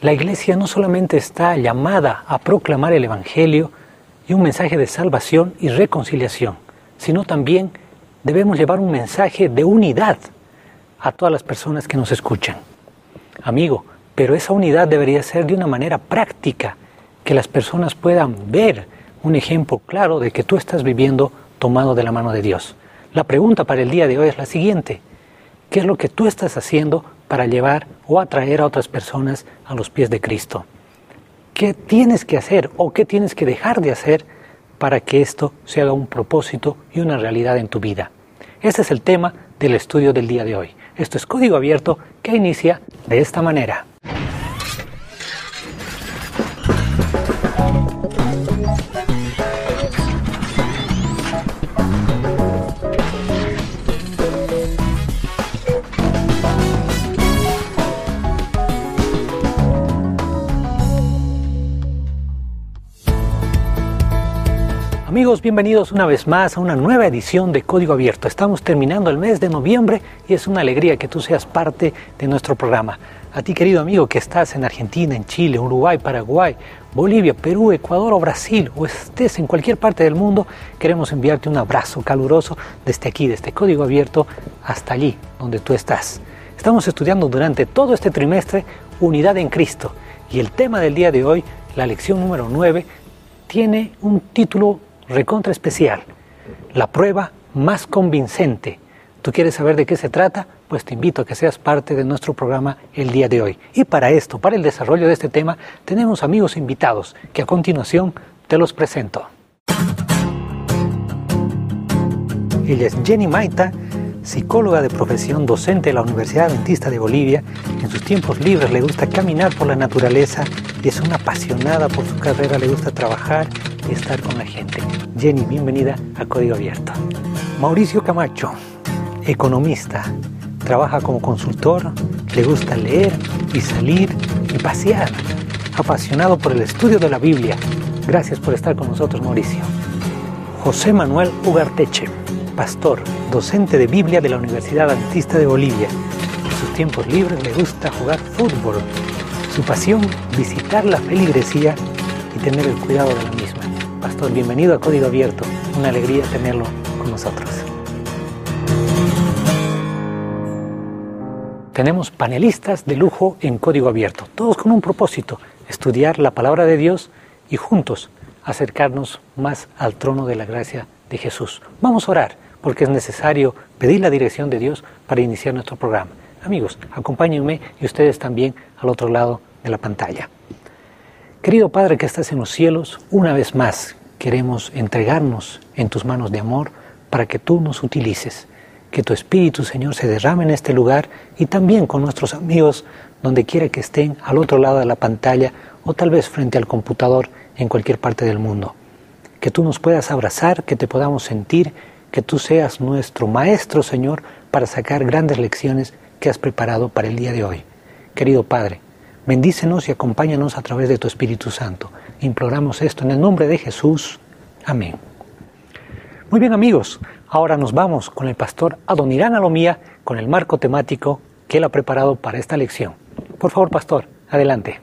La iglesia no solamente está llamada a proclamar el Evangelio y un mensaje de salvación y reconciliación, sino también debemos llevar un mensaje de unidad a todas las personas que nos escuchan. Amigo, pero esa unidad debería ser de una manera práctica, que las personas puedan ver un ejemplo claro de que tú estás viviendo tomado de la mano de Dios. La pregunta para el día de hoy es la siguiente: ¿qué es lo que tú estás haciendo para llevar o atraer a otras personas a los pies de Cristo? ¿Qué tienes que hacer o qué tienes que dejar de hacer para que esto se haga un propósito y una realidad en tu vida? Este es el tema del estudio del día de hoy. Esto es Código Abierto, que inicia de esta manera. Amigos, bienvenidos una vez más a una nueva edición de Código Abierto. Estamos terminando el mes de noviembre y es una alegría que tú seas parte de nuestro programa. A ti, querido amigo, que estás en Argentina, en Chile, Uruguay, Paraguay, Bolivia, Perú, Ecuador o Brasil, o estés en cualquier parte del mundo, queremos enviarte un abrazo caluroso desde aquí, desde Código Abierto, hasta allí donde tú estás. Estamos estudiando durante todo este trimestre Unidad en Cristo, y el tema del día de hoy, la lección número 9, tiene un título recontra especial: la prueba más convincente. ¿Tú quieres saber de qué se trata? Pues te invito a que seas parte de nuestro programa el día de hoy. Y para esto, para el desarrollo de este tema, tenemos amigos invitados que a continuación te los presento. Ella es Jenny Maita, psicóloga de profesión, docente de la Universidad Adventista de Bolivia. En sus tiempos libres le gusta caminar por la naturaleza y es una apasionada por su carrera, le gusta trabajar y estar con la gente. Jenny, bienvenida a Código Abierto. Mauricio Camacho, economista, trabaja como consultor, le gusta leer y salir y pasear, apasionado por el estudio de la Biblia. Gracias por estar con nosotros, Mauricio. José Manuel Ugarteche, pastor, docente de Biblia de la Universidad Adventista de Bolivia. En sus tiempos libres le gusta jugar fútbol. Su pasión, visitar la feligresía y tener el cuidado de la misma. Pastor, bienvenido a Código Abierto. Una alegría tenerlo con nosotros. Tenemos panelistas de lujo en Código Abierto, todos con un propósito: estudiar la palabra de Dios y juntos acercarnos más al trono de la gracia de Jesús. Vamos a orar, porque es necesario pedir la dirección de Dios para iniciar nuestro programa. Amigos, acompáñenme y ustedes también al otro lado de la pantalla. Querido Padre que estás en los cielos, una vez más queremos entregarnos en tus manos de amor para que tú nos utilices. Que tu Espíritu, Señor, se derrame en este lugar y también con nuestros amigos, donde quiera que estén, al otro lado de la pantalla o tal vez frente al computador en cualquier parte del mundo. Que tú nos puedas abrazar, que te podamos sentir, que tú seas nuestro Maestro, Señor, para sacar grandes lecciones que has preparado para el día de hoy. Querido Padre, bendícenos y acompáñanos a través de tu Espíritu Santo. Imploramos esto en el nombre de Jesús. Amén. Muy bien, amigos, ahora nos vamos con el pastor Adonirán Alomía con el marco temático que él ha preparado para esta lección. Por favor, pastor, adelante.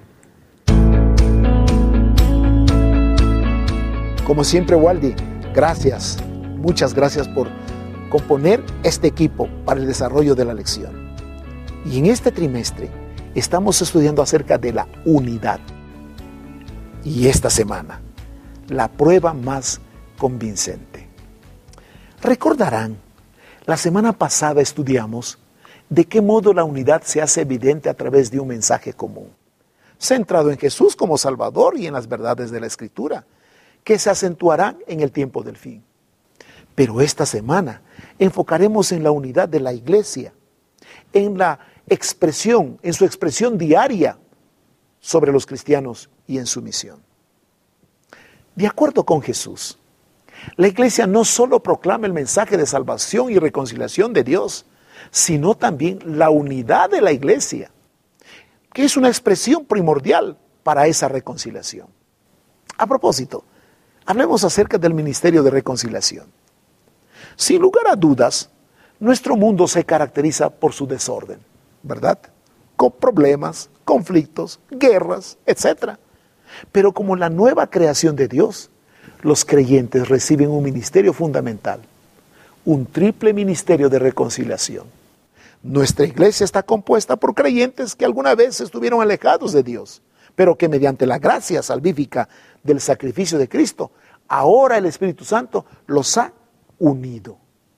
Como siempre, Waldi, gracias, muchas gracias por componer este equipo para el desarrollo de la lección. Y en este trimestre estamos estudiando acerca de la unidad. Y esta semana, la prueba más convincente. Recordarán, la semana pasada estudiamos de qué modo la unidad se hace evidente a través de un mensaje común, centrado en Jesús como Salvador y en las verdades de la Escritura, que se acentuarán en el tiempo del fin. Pero esta semana enfocaremos en la unidad de la iglesia, en la expresión, en su expresión diaria sobre los cristianos y en su misión. De acuerdo con Jesús, la iglesia no solo proclama el mensaje de salvación y reconciliación de Dios, sino también la unidad de la iglesia, que es una expresión primordial para esa reconciliación. A propósito, hablemos acerca del ministerio de reconciliación. Sin lugar a dudas, nuestro mundo se caracteriza por su desorden, ¿verdad? con problemas, conflictos, guerras, etc. Pero como la nueva creación de Dios, los creyentes reciben un ministerio fundamental, un triple ministerio de reconciliación. Nuestra iglesia está compuesta por creyentes que alguna vez estuvieron alejados de Dios, pero que mediante la gracia salvífica del sacrificio de Cristo, ahora el Espíritu Santo los ha unido.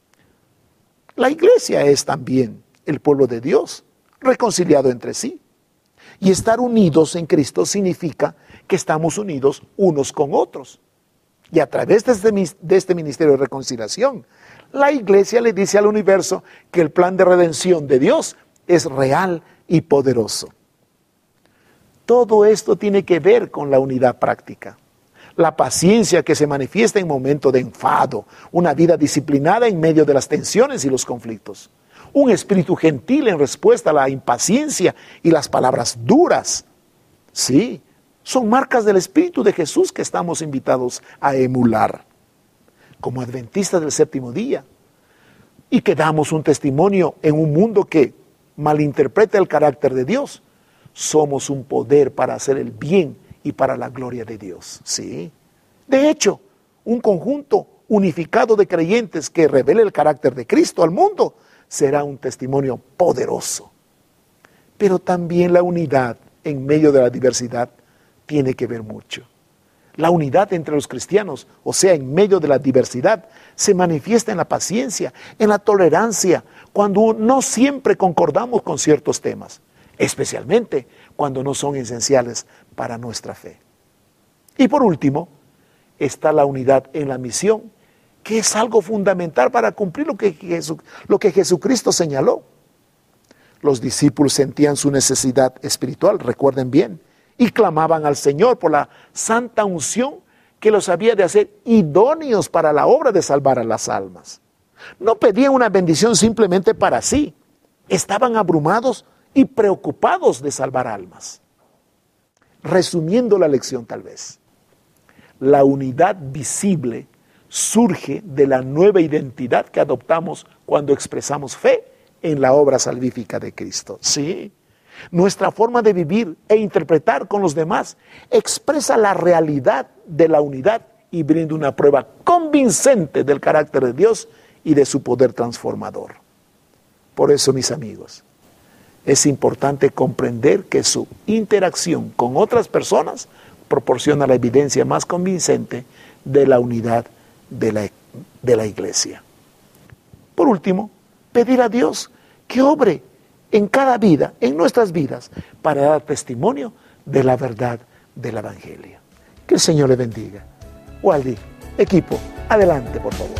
La iglesia es también el pueblo de Dios, reconciliado entre sí. Y estar unidos en Cristo significa que estamos unidos unos con otros. Y a través de este ministerio de reconciliación, la iglesia le dice al universo que el plan de redención de Dios es real y poderoso. Todo esto tiene que ver con la unidad práctica. La paciencia que se manifiesta en momentos de enfado, una vida disciplinada en medio de las tensiones y los conflictos, un espíritu gentil en respuesta a la impaciencia y las palabras duras. Sí, son marcas del Espíritu de Jesús que estamos invitados a emular. Como adventistas del séptimo día, y que damos un testimonio en un mundo que malinterpreta el carácter de Dios, somos un poder para hacer el bien y para la gloria de Dios. Sí. De hecho, un conjunto unificado de creyentes que revele el carácter de Cristo al mundo será un testimonio poderoso. Pero también la unidad en medio de la diversidad tiene que ver mucho. La unidad entre los cristianos, o sea, en medio de la diversidad, se manifiesta en la paciencia, en la tolerancia, cuando no siempre concordamos con ciertos temas, especialmente cuando no son esenciales para nuestra fe. Y por último, está la unidad en la misión, que es algo fundamental para cumplir lo que Jesucristo señaló. Los discípulos sentían su necesidad espiritual, recuerden bien, y clamaban al Señor por la santa unción que los había de hacer idóneos para la obra de salvar a las almas. No pedían una bendición simplemente para sí, estaban abrumados y preocupados de salvar almas. Resumiendo la lección tal vez, la unidad visible surge de la nueva identidad que adoptamos cuando expresamos fe en la obra salvífica de Cristo. Sí. Nuestra forma de vivir e interpretar con los demás expresa la realidad de la unidad y brinda una prueba convincente del carácter de Dios y de su poder transformador. Por eso, mis amigos, es importante comprender que su interacción con otras personas proporciona la evidencia más convincente de la unidad de la iglesia. Por último, pedir a Dios que obre en cada vida, en nuestras vidas, para dar testimonio de la verdad del Evangelio. Que el Señor le bendiga. Waldi, equipo, adelante, por favor.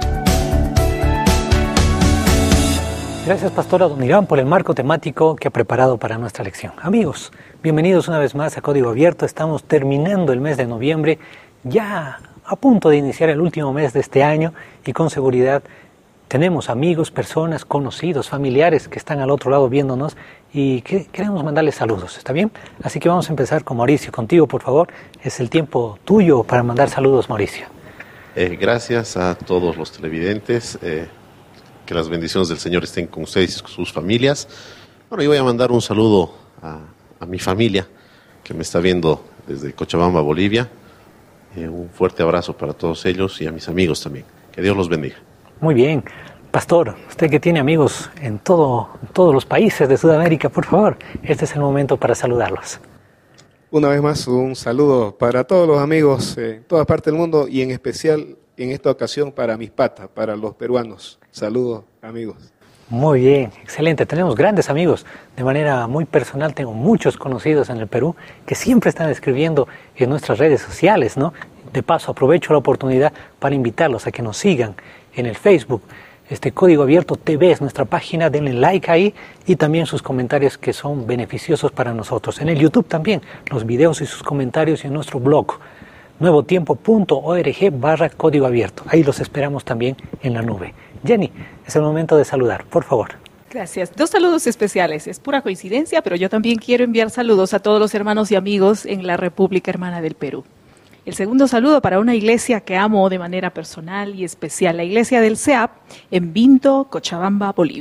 Gracias, Pastora Don Irán, por el marco temático que ha preparado para nuestra lección. Amigos, bienvenidos una vez más a Código Abierto. Estamos terminando el mes de noviembre, ya a punto de iniciar el último mes de este año, y con seguridad tenemos amigos, personas, conocidos, familiares que están al otro lado viéndonos y que queremos mandarles saludos, ¿está bien? Así que vamos a empezar con Mauricio. Contigo, por favor, es el tiempo tuyo para mandar saludos, Mauricio. Gracias a todos los televidentes, que las bendiciones del Señor estén con ustedes y con sus familias. Bueno, yo voy a mandar un saludo a mi familia, que me está viendo desde Cochabamba, Bolivia. Un fuerte abrazo para todos ellos y a mis amigos también. Que Dios los bendiga. Muy bien. Pastor, usted que tiene amigos en todos los países de Sudamérica, por favor, este es el momento para saludarlos. Una vez más, un saludo para todos los amigos en toda parte del mundo y en especial en esta ocasión para mis patas, para los peruanos. Saludos, amigos. Muy bien, excelente. Tenemos grandes amigos. De manera muy personal tengo muchos conocidos en el Perú que siempre están escribiendo en nuestras redes sociales, ¿no? De paso, aprovecho la oportunidad para invitarlos a que nos sigan en el Facebook. Código Abierto TV es nuestra página, denle like ahí y también sus comentarios que son beneficiosos para nosotros. En el YouTube también, los videos y sus comentarios y en nuestro blog, nuevotiempo.org/Código Abierto. Ahí los esperamos también en la nube. Jenny, es el momento de saludar, por favor. Gracias. 2 saludos especiales. Es pura coincidencia, pero yo también quiero enviar saludos a todos los hermanos y amigos en la República Hermana del Perú. El segundo saludo para una iglesia que amo de manera personal y especial, la iglesia del CEAP en Vinto, Cochabamba, Bolivia.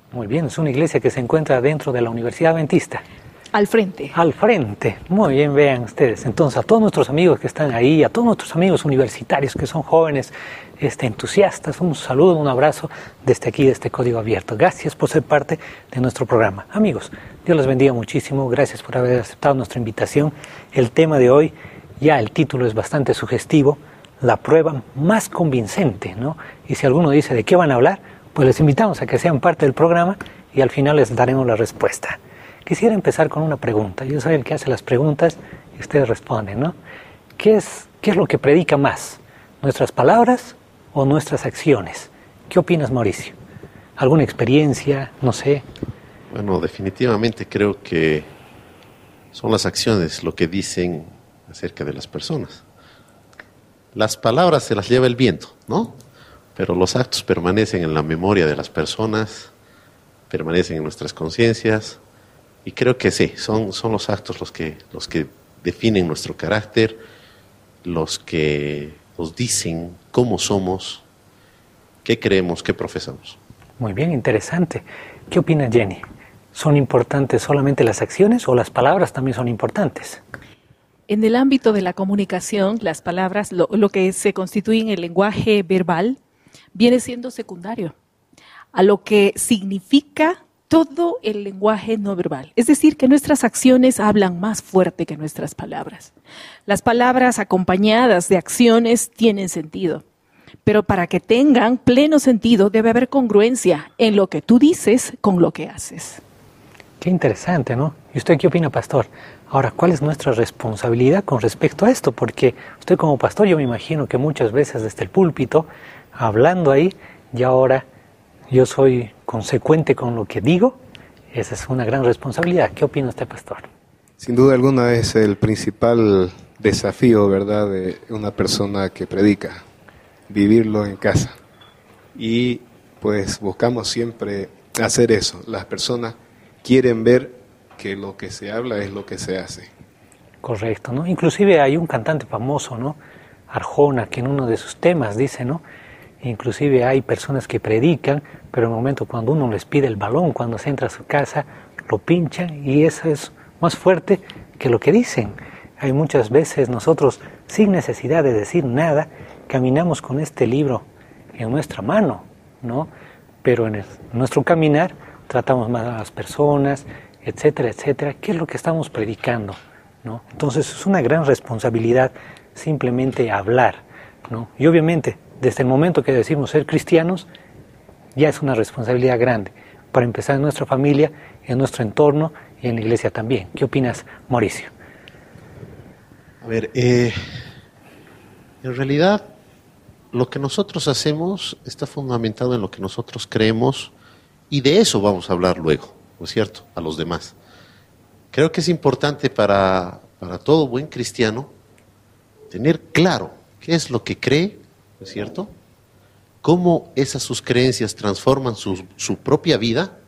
Muy bien, es una iglesia que se encuentra dentro de la Universidad Adventista. Al frente. Al frente, muy bien, vean ustedes. Entonces, a todos nuestros amigos que están ahí, a todos nuestros amigos universitarios que son jóvenes, entusiastas, un saludo, un abrazo desde aquí, desde Código Abierto. Gracias por ser parte de nuestro programa. Amigos, Dios les bendiga muchísimo, gracias por haber aceptado nuestra invitación. El tema de hoy, ya el título es bastante sugestivo, la prueba más convincente, ¿no? Y si alguno dice de qué van a hablar, pues les invitamos a que sean parte del programa y al final les daremos la respuesta. Quisiera empezar con una pregunta. Yo soy el que hace las preguntas y ustedes responden, ¿no? ¿Qué es lo que predica más? ¿Nuestras palabras o nuestras acciones? ¿Qué opinas, Mauricio? ¿Alguna experiencia? No sé. Bueno, definitivamente creo que son las acciones lo que dicen acerca de las personas. Las palabras se las lleva el viento, ¿no? Pero los actos permanecen en la memoria de las personas, permanecen en nuestras conciencias. Y creo que sí, son los actos los que definen nuestro carácter, los que nos dicen cómo somos, qué creemos, qué profesamos. Muy bien, interesante. ¿Qué opina Jenny? ¿Son importantes solamente las acciones o las palabras también son importantes? En el ámbito de la comunicación, las palabras, lo que se constituye en el lenguaje verbal, viene siendo secundario a lo que significa todo el lenguaje no verbal. Es decir, que nuestras acciones hablan más fuerte que nuestras palabras. Las palabras acompañadas de acciones tienen sentido, pero para que tengan pleno sentido debe haber congruencia en lo que tú dices con lo que haces. Qué interesante, ¿no? ¿Y usted qué opina, pastor? Ahora, ¿cuál es nuestra responsabilidad con respecto a esto? Porque usted como pastor, yo me imagino que muchas veces desde el púlpito, hablando ahí, y ahora yo soy consecuente con lo que digo, esa es una gran responsabilidad. ¿Qué opina usted, pastor? Sin duda alguna es el principal desafío, ¿verdad?, de una persona que predica, vivirlo en casa. Y pues buscamos siempre hacer eso. Las personas quieren ver que lo que se habla es lo que se hace. Correcto, ¿no? Inclusive hay un cantante famoso, ¿no? Arjona, que en uno de sus temas dice, ¿no? Inclusive hay personas que predican, pero en el momento cuando uno les pide el balón, cuando se entra a su casa, lo pinchan y eso es más fuerte que lo que dicen. Hay muchas veces nosotros, sin necesidad de decir nada, caminamos con este libro en nuestra mano, ¿no? Pero en nuestro caminar tratamos mal a las personas, etcétera, etcétera. ¿Qué es lo que estamos predicando, ¿no? Entonces es una gran responsabilidad simplemente hablar, ¿no? Y obviamente, desde el momento que decimos ser cristianos, ya es una responsabilidad grande, para empezar en nuestra familia, en nuestro entorno y en la iglesia también. ¿Qué opinas, Mauricio? A ver, en realidad lo que nosotros hacemos está fundamentado en lo que nosotros creemos y de eso vamos a hablar luego, ¿no es cierto?, a los demás. Creo que es importante para todo buen cristiano tener claro qué es lo que cree, ¿no es cierto?, cómo sus creencias transforman su propia vida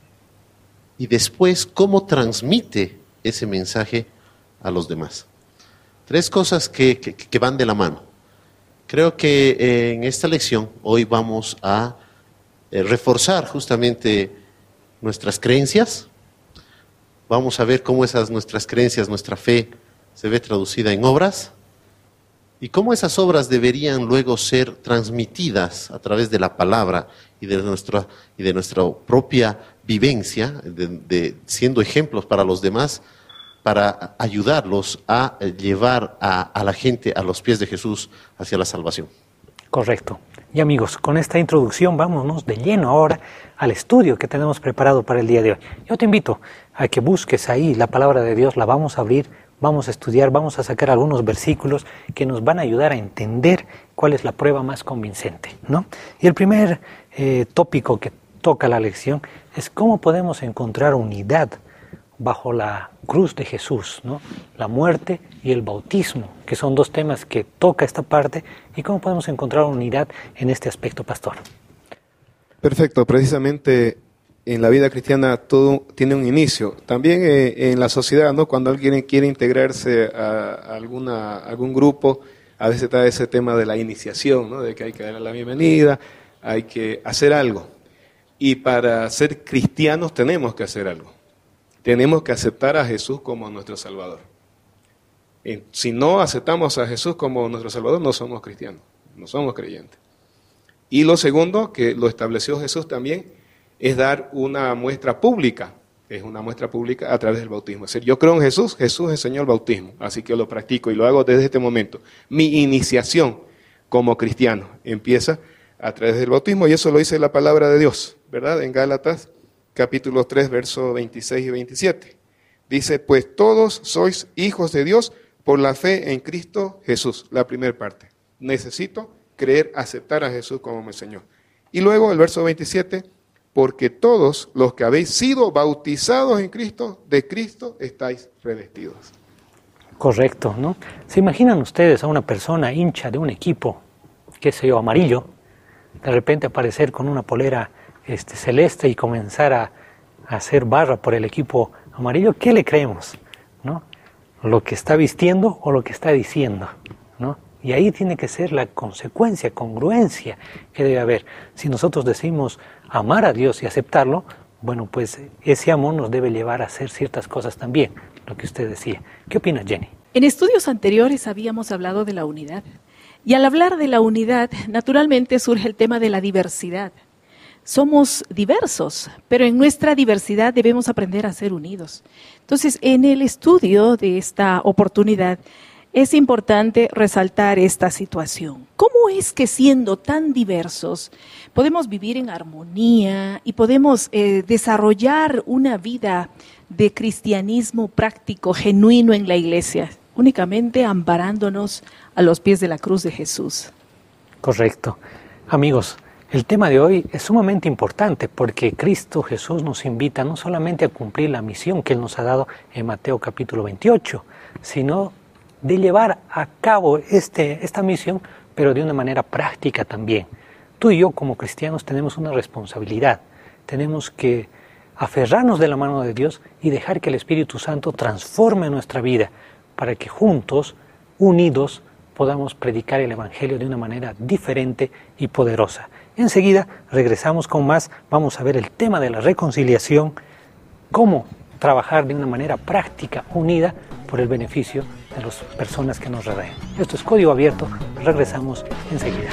y después cómo transmite ese mensaje a los demás. Tres cosas que van de la mano. Creo que en esta lección hoy vamos a reforzar justamente nuestras creencias. Vamos a ver cómo nuestras creencias, nuestra fe se ve traducida en obras. Y cómo esas obras deberían luego ser transmitidas a través de la palabra y de nuestra propia vivencia, siendo ejemplos para los demás, para ayudarlos a llevar a la gente a los pies de Jesús hacia la salvación. Correcto. Y amigos, con esta introducción vámonos de lleno ahora al estudio que tenemos preparado para el día de hoy. Yo te invito a que busques ahí la palabra de Dios, la vamos a abrir, vamos a estudiar, vamos a sacar algunos versículos que nos van a ayudar a entender cuál es la prueba más convincente, ¿no? Y el primer tópico que toca la lección es cómo podemos encontrar unidad bajo la cruz de Jesús, ¿no? La muerte y el bautismo, que son dos temas que toca esta parte, y cómo podemos encontrar unidad en este aspecto, pastor. Perfecto, precisamente en la vida cristiana todo tiene un inicio. También en la sociedad, ¿no? Cuando alguien quiere integrarse a algún grupo, a veces está ese tema de la iniciación, ¿no? De que hay que darle la bienvenida, hay que hacer algo. Y para ser cristianos tenemos que hacer algo. Tenemos que aceptar a Jesús como nuestro Salvador. Si no aceptamos a Jesús como nuestro Salvador, no somos cristianos, no somos creyentes. Y lo segundo, que lo estableció Jesús también, es dar una muestra pública. Es una muestra pública a través del bautismo. Es decir, yo creo en Jesús, Jesús enseñó el bautismo, así que yo lo practico y lo hago desde este momento. Mi iniciación como cristiano empieza a través del bautismo, y eso lo dice la palabra de Dios, ¿verdad? En Gálatas capítulo 3, versos 26 y 27. Dice, pues todos sois hijos de Dios por la fe en Cristo Jesús. La primera parte. Necesito creer, aceptar a Jesús como mi Señor. Y luego el verso 27, porque todos los que habéis sido bautizados en Cristo, de Cristo estáis revestidos. Correcto, ¿no? ¿Se imaginan ustedes a una persona hincha de un equipo, qué sé yo, amarillo, de repente aparecer con una polera celeste y comenzar a hacer barra por el equipo amarillo? ¿Qué le creemos? ¿No? ¿Lo que está vistiendo o lo que está diciendo? ¿No? Y ahí tiene que ser la consecuencia, congruencia que debe haber. Si nosotros decimos amar a Dios y aceptarlo, bueno, pues ese amor nos debe llevar a hacer ciertas cosas también, lo que usted decía. ¿Qué opina Jenny? En estudios anteriores habíamos hablado de la unidad. Y al hablar de la unidad, naturalmente surge el tema de la diversidad. Somos diversos, pero en nuestra diversidad debemos aprender a ser unidos. Entonces, en el estudio de esta oportunidad, es importante resaltar esta situación. ¿Cómo es que siendo tan diversos podemos vivir en armonía y podemos desarrollar una vida de cristianismo práctico, genuino en la iglesia, únicamente amparándonos a los pies de la cruz de Jesús? Correcto. Amigos, el tema de hoy es sumamente importante porque Cristo Jesús nos invita no solamente a cumplir la misión que Él nos ha dado en Mateo capítulo 28, sino de llevar a cabo esta misión, pero de una manera práctica también. Tú y yo como cristianos tenemos una responsabilidad, tenemos que aferrarnos de la mano de Dios y dejar que el Espíritu Santo transforme nuestra vida para que juntos, unidos, podamos predicar el Evangelio de una manera diferente y poderosa. Enseguida regresamos con más, vamos a ver el tema de la reconciliación, cómo trabajar de una manera práctica, unida, por el beneficio de las personas que nos rodean. Esto es Código Abierto, regresamos enseguida.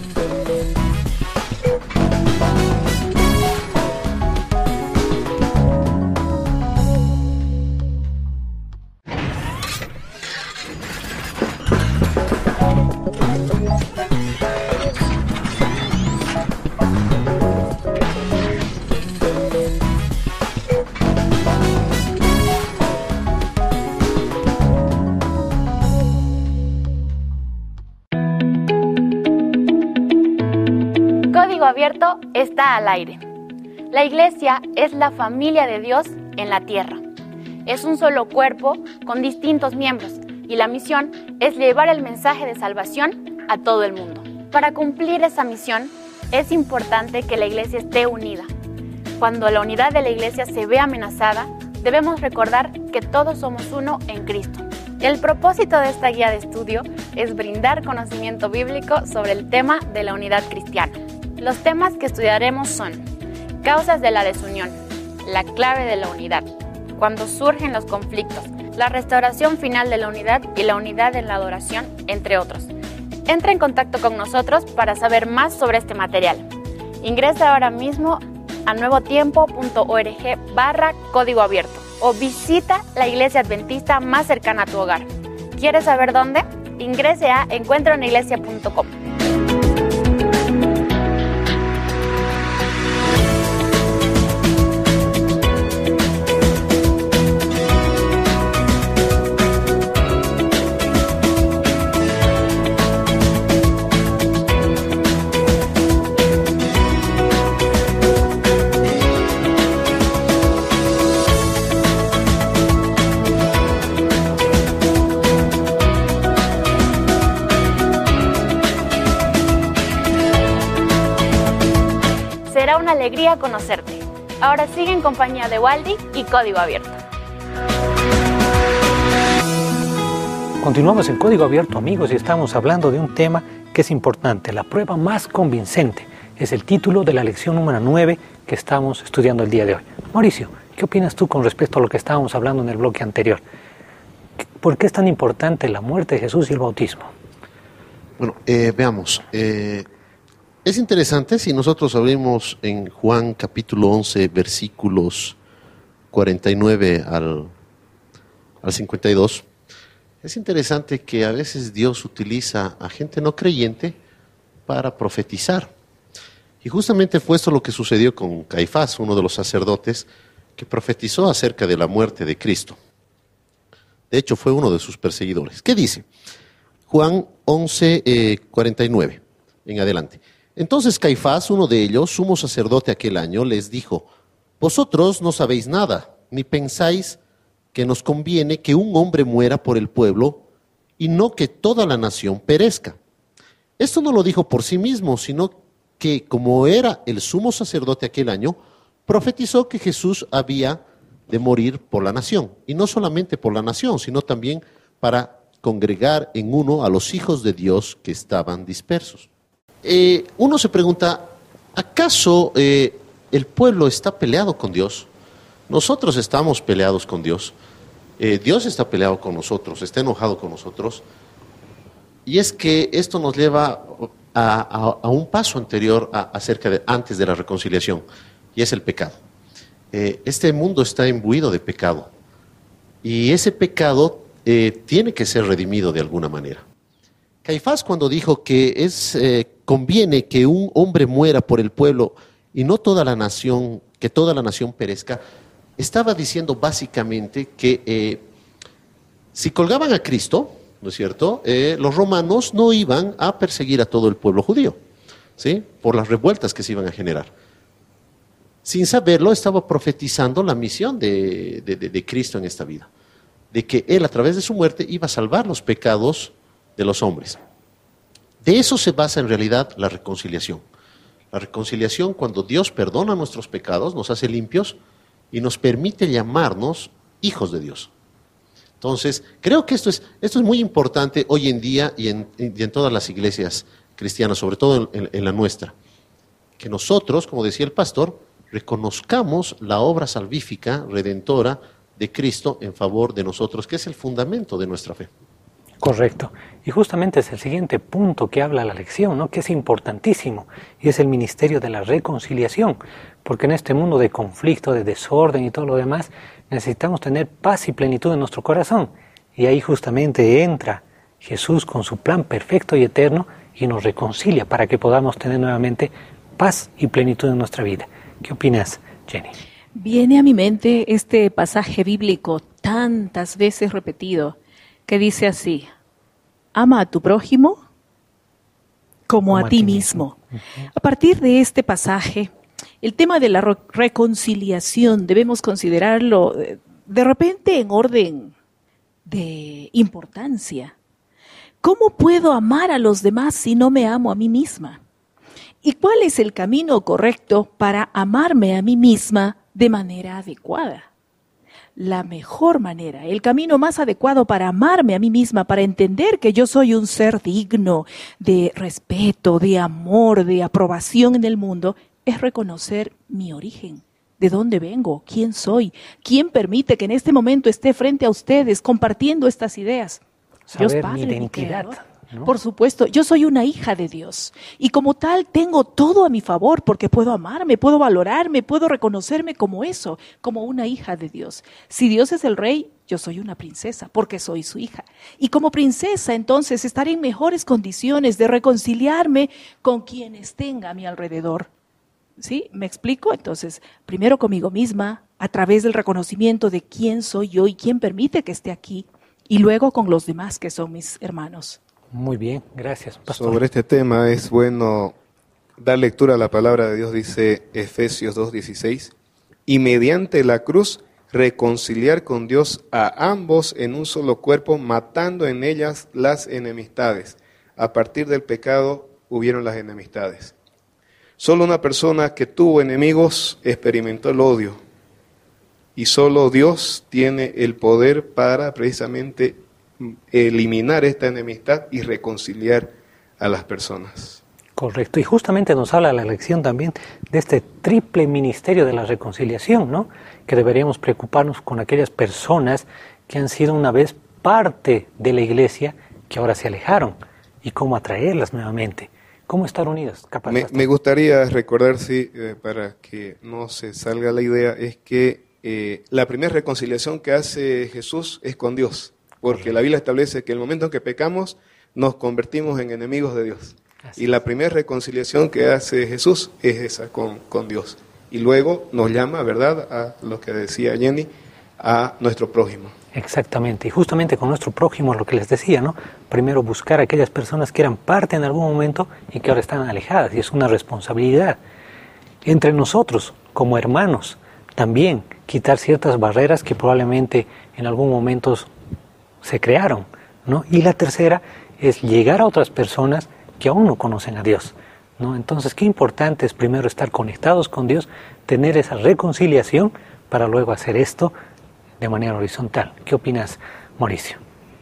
Código Abierto está al aire. La iglesia es la familia de Dios en la tierra. Es un solo cuerpo con distintos miembros y la misión es llevar el mensaje de salvación a todo el mundo. Para cumplir esa misión es importante que la iglesia esté unida. Cuando la unidad de la iglesia se ve amenazada, debemos recordar que todos somos uno en Cristo. El propósito de esta guía de estudio es brindar conocimiento bíblico sobre el tema de la unidad cristiana. Los temas que estudiaremos son causas de la desunión, la clave de la unidad, cuando surgen los conflictos, la restauración final de la unidad y la unidad en la adoración, entre otros. Entra en contacto con nosotros para saber más sobre este material. Ingresa ahora mismo a nuevotiempo.org/código abierto o visita la iglesia adventista más cercana a tu hogar. ¿Quieres saber dónde? Ingrese a encuentroeniglesia.com. Será una alegría conocerte. Ahora sigue en compañía de Waldy y Código Abierto. Continuamos en Código Abierto, amigos, y estamos hablando de un tema que es importante, la prueba más convincente Es el título de la lección número 9 que estamos estudiando el día de hoy. Mauricio, ¿qué opinas tú con respecto a lo que estábamos hablando en el bloque anterior? ¿Por qué es tan importante la muerte de Jesús y el bautismo? Bueno, veamos. Es interesante si nosotros abrimos en Juan capítulo 11, versículos 49 al 52. Es interesante que a veces Dios utiliza a gente no creyente para profetizar. Y justamente fue esto lo que sucedió con Caifás, uno de los sacerdotes, que profetizó acerca de la muerte de Cristo. De hecho, fue uno de sus perseguidores. ¿Qué dice? Juan 11, 49 en adelante. Entonces Caifás, uno de ellos, sumo sacerdote aquel año, les dijo: vosotros no sabéis nada, ni pensáis que nos conviene que un hombre muera por el pueblo y no que toda la nación perezca. Esto no lo dijo por sí mismo, sino que, como era el sumo sacerdote aquel año, profetizó que Jesús había de morir por la nación, y no solamente por la nación, sino también para congregar en uno a los hijos de Dios que estaban dispersos. Uno se pregunta, ¿acaso el pueblo está peleado con Dios? Nosotros estamos peleados con Dios. Dios está peleado con nosotros, está enojado con nosotros. Y es que esto nos lleva a un paso anterior antes de la reconciliación, y es el pecado. Este mundo está imbuido de pecado, y ese pecado tiene que ser redimido de alguna manera. Caifás, cuando dijo que conviene que un hombre muera por el pueblo y no toda la nación, que toda la nación perezca, estaba diciendo básicamente que si colgaban a Cristo, ¿no es cierto?, los romanos no iban a perseguir a todo el pueblo judío, ¿sí?, por las revueltas que se iban a generar. Sin saberlo, estaba profetizando la misión de Cristo en esta vida, de que Él, a través de su muerte, iba a salvar los pecados de los hombres. De eso se basa en realidad la reconciliación. La reconciliación, cuando Dios perdona nuestros pecados, nos hace limpios y nos permite llamarnos hijos de Dios. Entonces, creo que esto es muy importante hoy en día y en todas las iglesias cristianas, sobre todo en la nuestra. Que nosotros, como decía el pastor, reconozcamos la obra salvífica, redentora de Cristo en favor de nosotros, que es el fundamento de nuestra fe. Correcto. Y justamente es el siguiente punto que habla la lección, ¿no?, que es importantísimo, y es el ministerio de la reconciliación, porque en este mundo de conflicto, de desorden y todo lo demás, necesitamos tener paz y plenitud en nuestro corazón, y ahí justamente entra Jesús con su plan perfecto y eterno y nos reconcilia para que podamos tener nuevamente paz y plenitud en nuestra vida. ¿Qué opinas, Jenny? Viene a mi mente este pasaje bíblico tantas veces repetido, que dice así: ama a tu prójimo como a ti mismo. A partir de este pasaje, el tema de la reconciliación debemos considerarlo de repente en orden de importancia. ¿Cómo puedo amar a los demás si no me amo a mí misma? ¿Y cuál es el camino correcto para amarme a mí misma de manera adecuada? La mejor manera, el camino más adecuado para amarme a mí misma, para entender que yo soy un ser digno de respeto, de amor, de aprobación en el mundo, es reconocer mi origen, de dónde vengo, quién soy, quién permite que en este momento esté frente a ustedes compartiendo estas ideas. Saber Dios Padre, mi identidad, ¿no? Por supuesto, yo soy una hija de Dios y como tal tengo todo a mi favor porque puedo amarme, puedo valorarme, puedo reconocerme como eso, como una hija de Dios. Si Dios es el rey, yo soy una princesa porque soy su hija. Y como princesa, entonces, estaré en mejores condiciones de reconciliarme con quienes tenga a mi alrededor. ¿Sí? ¿Me explico? Entonces, primero conmigo misma, a través del reconocimiento de quién soy yo y quién permite que esté aquí, y luego con los demás que son mis hermanos. Muy bien, gracias, pastor. Sobre este tema es bueno dar lectura a la palabra de Dios, dice Efesios 2:16, y mediante la cruz reconciliar con Dios a ambos en un solo cuerpo, matando en ellas las enemistades. A partir del pecado hubieron las enemistades. Solo una persona que tuvo enemigos experimentó el odio, y solo Dios tiene el poder para precisamente eliminar esta enemistad y reconciliar a las personas. Correcto, y justamente nos habla la lección también de este triple ministerio de la reconciliación, ¿no? Que deberíamos preocuparnos con aquellas personas que han sido una vez parte de la iglesia, que ahora se alejaron, y cómo atraerlas nuevamente, cómo estar unidos. Me gustaría recordar, sí, para que no se salga la idea, es que la primera reconciliación que hace Jesús es con Dios, porque la Biblia establece que el momento en que pecamos nos convertimos en enemigos de Dios. Y la primera reconciliación que hace Jesús es esa con Dios. Y luego nos llama, ¿verdad?, a lo que decía Jenny, a nuestro prójimo. Exactamente, y justamente con nuestro prójimo, lo que les decía, ¿no? Primero buscar a aquellas personas que eran parte en algún momento y que ahora están alejadas, y es una responsabilidad. Entre nosotros, como hermanos, también quitar ciertas barreras que probablemente en algún momento se crearon, ¿no? Y la tercera es llegar a otras personas que aún no conocen a Dios, ¿no? Entonces, qué importante es primero estar conectados con Dios, tener esa reconciliación para luego hacer esto de manera horizontal. ¿Qué opinas, Mauricio?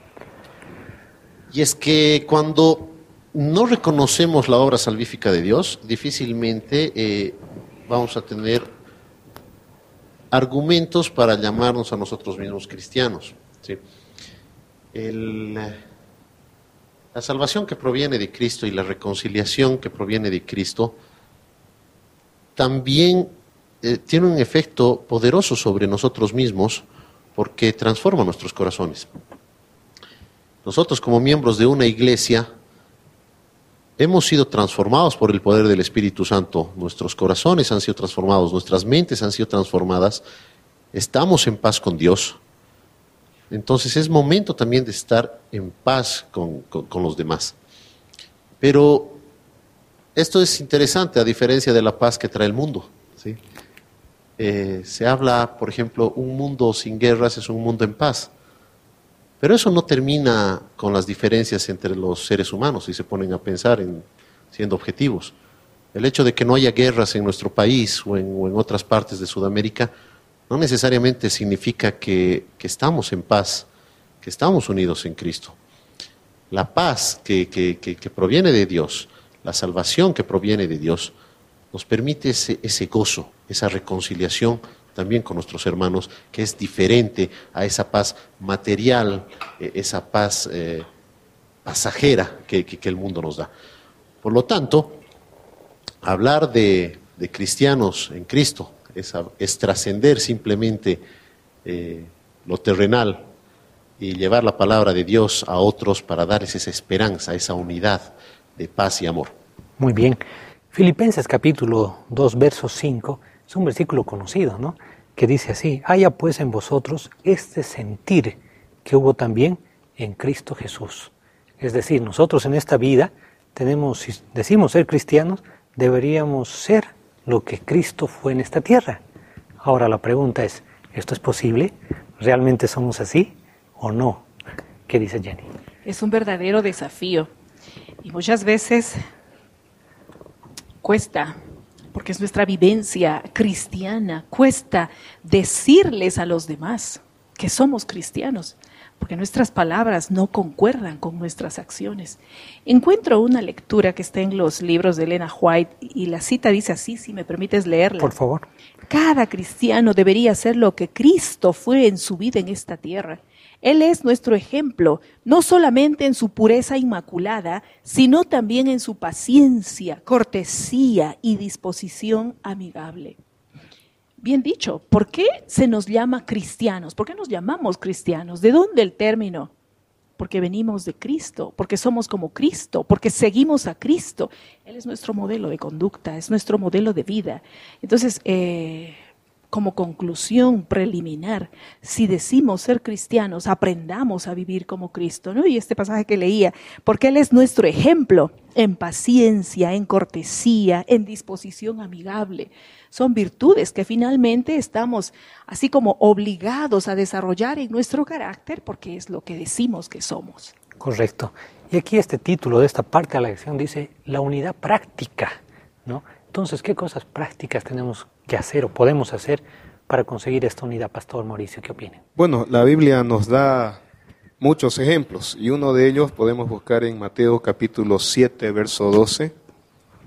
Y es que cuando no reconocemos la obra salvífica de Dios, difícilmente vamos a tener argumentos para llamarnos a nosotros mismos cristianos, ¿sí? La salvación que proviene de Cristo y la reconciliación que proviene de Cristo también tiene un efecto poderoso sobre nosotros mismos porque transforma nuestros corazones. Nosotros, como miembros de una iglesia, hemos sido transformados por el poder del Espíritu Santo. Nuestros corazones han sido transformados, nuestras mentes han sido transformadas, estamos en paz con Dios. Entonces es momento también de estar en paz con los demás. Pero esto es interesante a diferencia de la paz que trae el mundo, ¿sí? Se habla, por ejemplo, un mundo sin guerras es un mundo en paz. Pero eso no termina con las diferencias entre los seres humanos, si se ponen a pensar siendo objetivos. El hecho de que no haya guerras en nuestro país o en otras partes de Sudamérica no necesariamente significa que estamos en paz, que estamos unidos en Cristo. La paz que proviene de Dios, la salvación que proviene de Dios, nos permite ese gozo, esa reconciliación también con nuestros hermanos, que es diferente a esa paz material, esa paz pasajera que el mundo nos da. Por lo tanto, hablar de cristianos en Cristo es trascender simplemente lo terrenal y llevar la palabra de Dios a otros para darles esa esperanza, esa unidad de paz y amor. Muy bien. Filipenses capítulo 2, verso 5, es un versículo conocido, ¿no? Que dice así: haya pues en vosotros este sentir que hubo también en Cristo Jesús. Es decir, nosotros en esta vida si decimos ser cristianos, deberíamos ser lo que Cristo fue en esta tierra. Ahora la pregunta es, ¿esto es posible? ¿Realmente somos así o no? ¿Qué dice Jenny? Es un verdadero desafío y muchas veces cuesta, porque es nuestra vivencia cristiana, cuesta decirles a los demás que somos cristianos, porque nuestras palabras no concuerdan con nuestras acciones. Encuentro una lectura que está en los libros de Elena White y la cita dice así, si me permites leerla. Por favor. Cada cristiano debería ser lo que Cristo fue en su vida en esta tierra. Él es nuestro ejemplo, no solamente en su pureza inmaculada, sino también en su paciencia, cortesía y disposición amigable. Bien dicho, ¿por qué se nos llama cristianos? ¿Por qué nos llamamos cristianos? ¿De dónde el término? Porque venimos de Cristo, porque somos como Cristo, porque seguimos a Cristo. Él es nuestro modelo de conducta, es nuestro modelo de vida. Entonces, como conclusión preliminar, si decimos ser cristianos, aprendamos a vivir como Cristo, ¿no? Y este pasaje que leía, porque Él es nuestro ejemplo en paciencia, en cortesía, en disposición amigable. Son virtudes que finalmente estamos así como obligados a desarrollar en nuestro carácter porque es lo que decimos que somos. Correcto. Y aquí este título de esta parte de la lección dice la unidad práctica, ¿no? Entonces, ¿qué cosas prácticas tenemos que hacer o podemos hacer para conseguir esta unidad, Pastor Mauricio? ¿Qué opina? Bueno, la Biblia nos da muchos ejemplos y uno de ellos podemos buscar en Mateo capítulo 7, verso 12.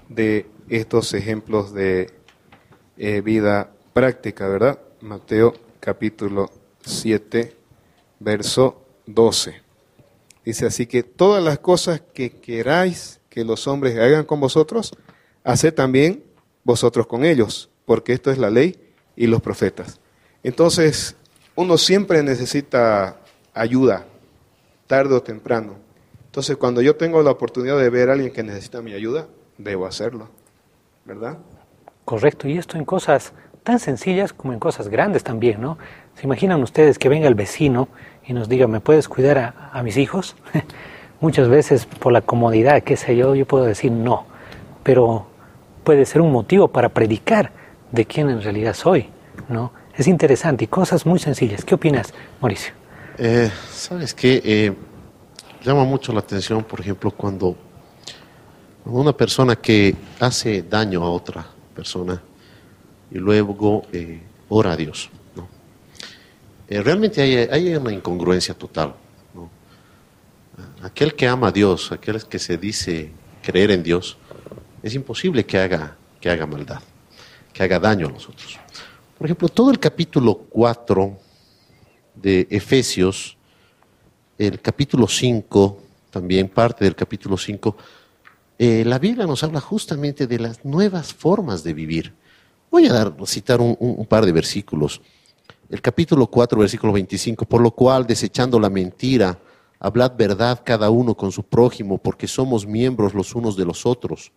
de estos ejemplos de vida práctica, ¿verdad? Mateo capítulo 7, verso 12. Dice así que todas las cosas que queráis que los hombres hagan con vosotros, haced también vosotros con ellos, porque esto es la ley y los profetas. Entonces, uno siempre necesita ayuda, tarde o temprano. Entonces, cuando yo tengo la oportunidad de ver a alguien que necesita mi ayuda, debo hacerlo, ¿verdad? Correcto, y esto en cosas tan sencillas como en cosas grandes también, ¿no? ¿Se imaginan ustedes que venga el vecino y nos diga, ¿me puedes cuidar a mis hijos? Muchas veces por la comodidad, qué sé yo puedo decir no, pero puede ser un motivo para predicar de quién en realidad soy, ¿no? Es interesante y cosas muy sencillas. ¿Qué opinas, Mauricio? ¿Sabes qué? Llama mucho la atención, por ejemplo, cuando una persona que hace daño a otra persona y luego ora a Dios, ¿no? Realmente hay una incongruencia total, ¿no? Aquel que ama a Dios, aquel que se dice creer en Dios, es imposible que haga maldad, que haga daño a los otros. Por ejemplo, todo el capítulo 4 de Efesios, el capítulo 5, también parte del capítulo 5, la Biblia nos habla justamente de las nuevas formas de vivir. Voy a citar un par de versículos. El capítulo 4, versículo 25, por lo cual, desechando la mentira, hablad verdad cada uno con su prójimo, porque somos miembros los unos de los otros.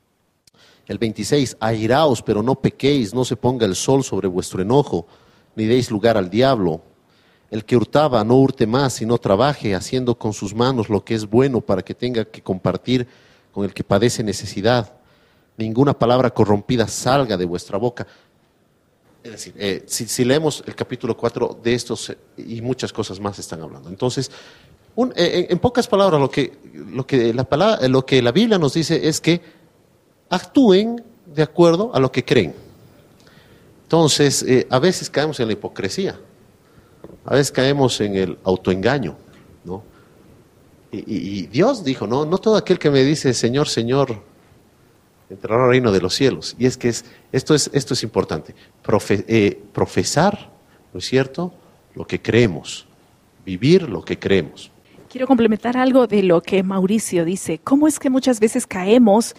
El 26, airaos, pero no pequéis, no se ponga el sol sobre vuestro enojo, ni deis lugar al diablo. El que hurtaba, no hurte más, sino trabaje, haciendo con sus manos lo que es bueno, para que tenga que compartir con el que padece necesidad. Ninguna palabra corrompida salga de vuestra boca. Es decir, si leemos el capítulo 4 de estos y muchas cosas más están hablando. Entonces, en pocas palabras, lo que la Biblia nos dice es que actúen de acuerdo a lo que creen. Entonces, a veces caemos en la hipocresía, a veces caemos en el autoengaño, ¿no? Y Dios dijo, no todo aquel que me dice Señor, Señor, entrará al reino de los cielos. Y es que esto es importante, profesar, ¿no es cierto?, lo que creemos, vivir lo que creemos. Quiero complementar algo de lo que Mauricio dice. ¿Cómo es que muchas veces caemos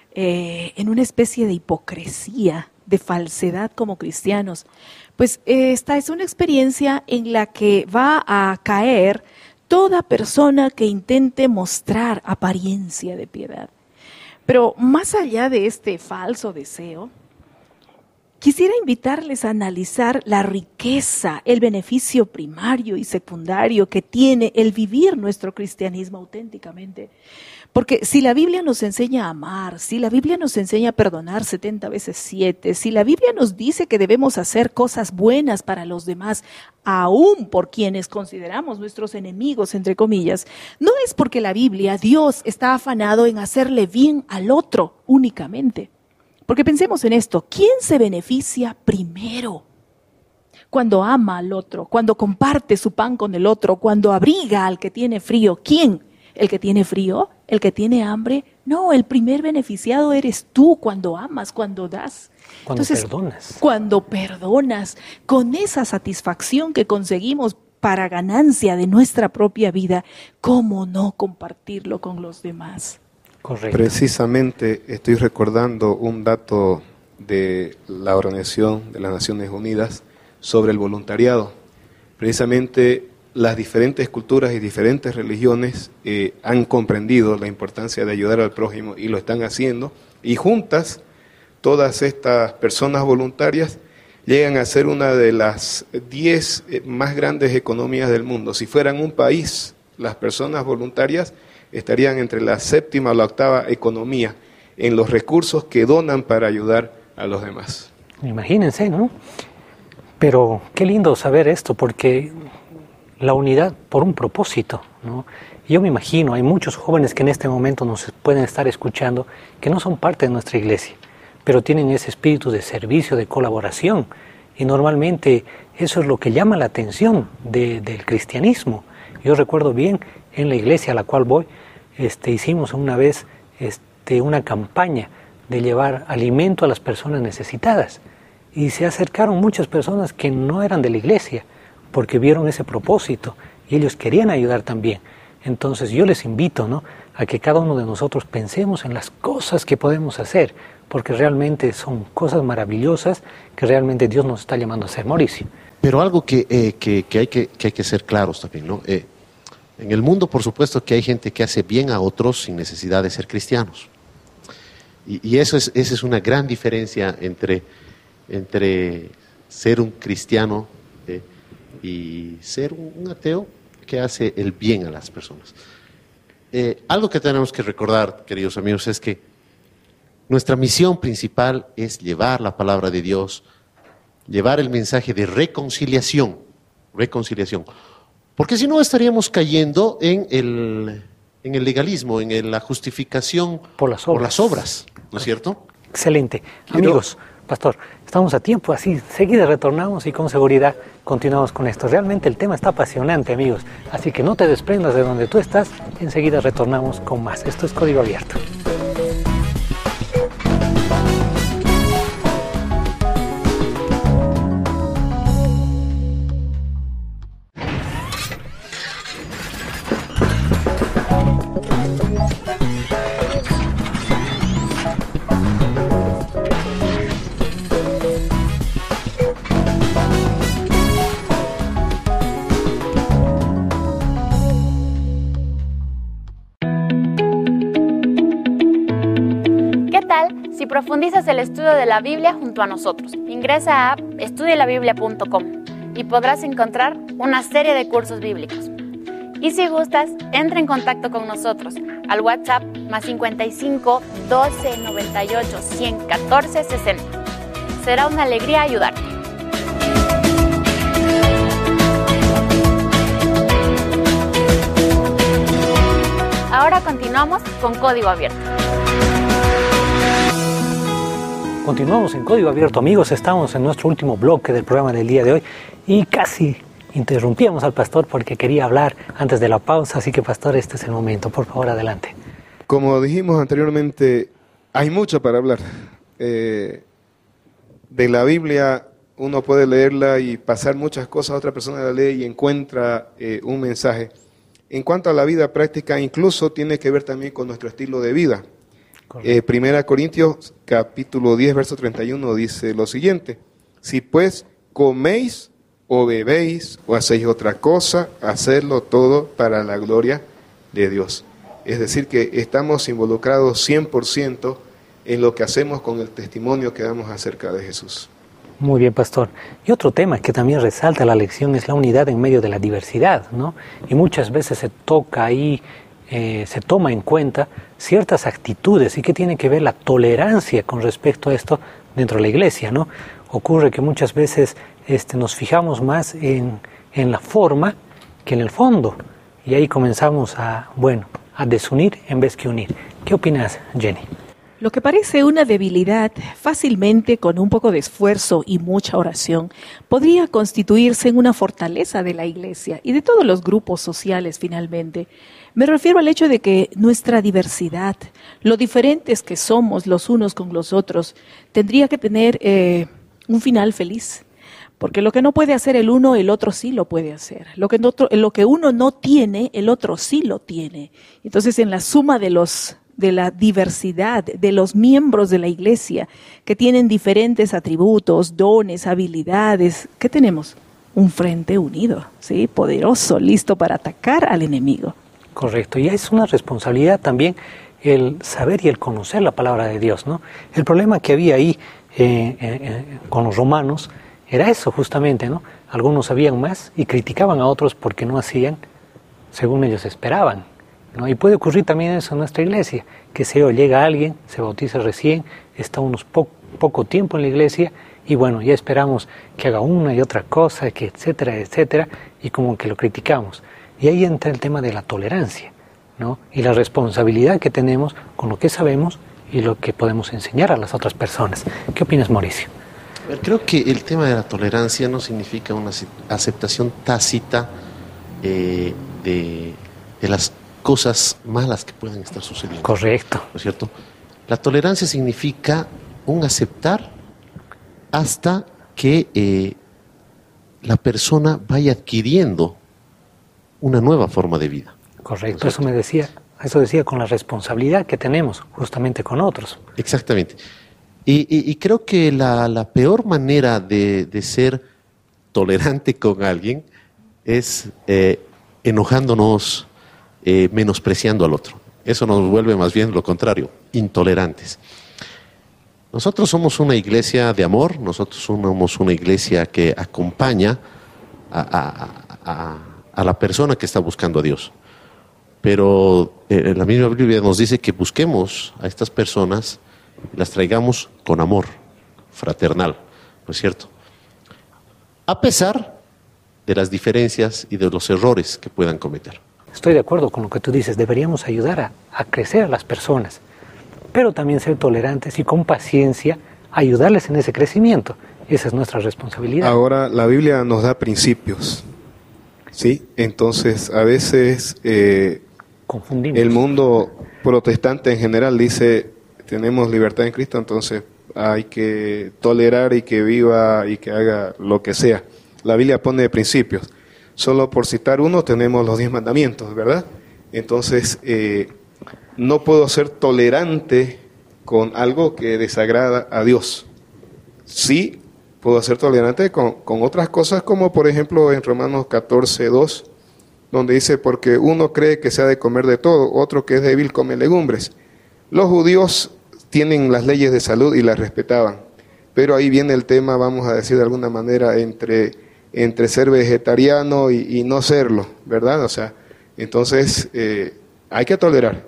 en una especie de hipocresía, de falsedad como cristianos? Pues esta es una experiencia en la que va a caer toda persona que intente mostrar apariencia de piedad. Pero más allá de este falso deseo, quisiera invitarles a analizar la riqueza, el beneficio primario y secundario que tiene el vivir nuestro cristianismo auténticamente. Porque si la Biblia nos enseña a amar, si la Biblia nos enseña a perdonar 70 veces 7, si la Biblia nos dice que debemos hacer cosas buenas para los demás, aún por quienes consideramos nuestros enemigos, entre comillas, no es porque la Biblia, Dios, está afanado en hacerle bien al otro únicamente. Porque pensemos en esto, ¿quién se beneficia primero? Cuando ama al otro, cuando comparte su pan con el otro, cuando abriga al que tiene frío, ¿quién? ¿El que tiene frío? ¿El que tiene hambre? No, el primer beneficiado eres tú cuando amas, cuando das. Entonces, cuando perdonas, con esa satisfacción que conseguimos para ganancia de nuestra propia vida, ¿cómo no compartirlo con los demás? Correcto. Precisamente estoy recordando un dato de la Organización de las Naciones Unidas sobre el voluntariado. Precisamente las diferentes culturas y diferentes religiones han comprendido la importancia de ayudar al prójimo y lo están haciendo, y juntas todas estas personas voluntarias llegan a ser una de las 10 más grandes economías del mundo. Si fueran un país, las personas voluntarias estarían entre la 7ª o la 8ª economía en los recursos que donan para ayudar a los demás. Imagínense, ¿no? Pero qué lindo saber esto, porque la unidad por un propósito, ¿no? Yo me imagino, hay muchos jóvenes que en este momento nos pueden estar escuchando que no son parte de nuestra iglesia, pero tienen ese espíritu de servicio, de colaboración, y normalmente eso es lo que llama la atención del cristianismo. Yo recuerdo bien, en la iglesia a la cual voy, hicimos una vez una campaña de llevar alimento a las personas necesitadas. Y se acercaron muchas personas que no eran de la iglesia, porque vieron ese propósito y ellos querían ayudar también. Entonces yo les invito, ¿no?, a que cada uno de nosotros pensemos en las cosas que podemos hacer, porque realmente son cosas maravillosas que realmente Dios nos está llamando a hacer. Mauricio. Pero algo que hay que ser claros también, ¿no? En el mundo, por supuesto, que hay gente que hace bien a otros sin necesidad de ser cristianos. Y esa es una gran diferencia entre ser un cristiano y ser un ateo que hace el bien a las personas. Algo que tenemos que recordar, queridos amigos, es que nuestra misión principal es llevar la palabra de Dios, llevar el mensaje de reconciliación, porque si no estaríamos cayendo en el legalismo, en la justificación por las obras, ¿no es cierto? Excelente. Amigos, pastor, estamos a tiempo, así enseguida retornamos y con seguridad continuamos con esto. Realmente el tema está apasionante, amigos, así que no te desprendas de donde tú estás, enseguida retornamos con más. Esto es Código Abierto. Si profundizas el estudio de la Biblia junto a nosotros, ingresa a estudialabiblia.com y podrás encontrar una serie de cursos bíblicos. Y si gustas, entra en contacto con nosotros al WhatsApp +55 12 98 114 60. Será una alegría ayudarte. Ahora continuamos con Código Abierto. Continuamos en Código Abierto, amigos. Estamos en nuestro último bloque del programa del día de hoy y casi interrumpíamos al pastor porque quería hablar antes de la pausa, así que, pastor, este es el momento. Por favor, adelante. Como dijimos anteriormente, hay mucho para hablar. De la Biblia uno puede leerla y pasar muchas cosas, otra persona la lee y encuentra un mensaje. En cuanto a la vida práctica, incluso tiene que ver también con nuestro estilo de vida. Primera Corintios capítulo 10 verso 31 dice lo siguiente: si pues coméis o bebéis o hacéis otra cosa, hacedlo todo para la gloria de Dios. Es decir, que estamos involucrados 100% en lo que hacemos con el testimonio que damos acerca de Jesús. Muy bien, pastor. Y otro tema que también resalta la lección es la unidad en medio de la diversidad, ¿no? Y muchas veces se toca ahí, se toma en cuenta ciertas actitudes y que tiene que ver la tolerancia con respecto a esto dentro de la iglesia, ¿no? Ocurre que muchas veces nos fijamos más en la forma que en el fondo y ahí comenzamos a desunir en vez que unir. ¿Qué opinas, Jenny? Lo que parece una debilidad, fácilmente con un poco de esfuerzo y mucha oración, podría constituirse en una fortaleza de la iglesia y de todos los grupos sociales finalmente. Me refiero al hecho de que nuestra diversidad, lo diferentes que somos los unos con los otros, tendría que tener un final feliz. Porque lo que no puede hacer el uno, el otro sí lo puede hacer. Lo que uno no tiene, el otro sí lo tiene. Entonces, en la suma de la diversidad de los miembros de la iglesia que tienen diferentes atributos, dones, habilidades, ¿qué tenemos? Un frente unido, ¿sí? Poderoso, listo para atacar al enemigo. Correcto, y es una responsabilidad también el saber y el conocer la palabra de Dios, ¿no? El problema que había ahí con los romanos era eso justamente, ¿no? Algunos sabían más y criticaban a otros porque no hacían según ellos esperaban, ¿no? Y puede ocurrir también eso en nuestra iglesia, que llega alguien, se bautiza recién, está unos poco tiempo en la iglesia y bueno, ya esperamos que haga una y otra cosa, que etcétera, etcétera, y como que lo criticamos. Y ahí entra el tema de la tolerancia, ¿no? Y la responsabilidad que tenemos con lo que sabemos y lo que podemos enseñar a las otras personas. ¿Qué opinas, Mauricio? Creo que el tema de la tolerancia no significa una aceptación tácita de las cosas malas que puedan estar sucediendo. Correcto. ¿No es cierto? La tolerancia significa un aceptar hasta que la persona vaya adquiriendo una nueva forma de vida. Correcto, eso decía con la responsabilidad que tenemos justamente con otros. Exactamente. Y creo que la peor manera de ser tolerante con alguien es enojándonos, menospreciando al otro. Eso nos vuelve más bien lo contrario, intolerantes. Nosotros somos una iglesia de amor, nosotros somos una iglesia que acompaña a la persona que está buscando a Dios. Pero la misma Biblia nos dice que busquemos a estas personas y las traigamos con amor fraternal, ¿no es cierto? A pesar de las diferencias y de los errores que puedan cometer. Estoy de acuerdo con lo que tú dices, deberíamos ayudar a crecer a las personas, pero también ser tolerantes y con paciencia ayudarles en ese crecimiento. Esa es nuestra responsabilidad. Ahora, la Biblia nos da principios, ¿sí? Entonces, a veces confundimos. El mundo protestante en general dice, tenemos libertad en Cristo, entonces hay que tolerar y que viva y que haga lo que sea. La Biblia pone principios. Solo por citar uno, tenemos los 10 mandamientos, ¿verdad? Entonces, no puedo ser tolerante con algo que desagrada a Dios. Sí, puedo ser tolerante con otras cosas, como por ejemplo en Romanos 14:2, donde dice, porque uno cree que se ha de comer de todo, otro que es débil come legumbres. Los judíos tienen las leyes de salud y las respetaban, pero ahí viene el tema, vamos a decir de alguna manera, entre ser vegetariano y no serlo, ¿verdad? O sea, entonces hay que tolerar.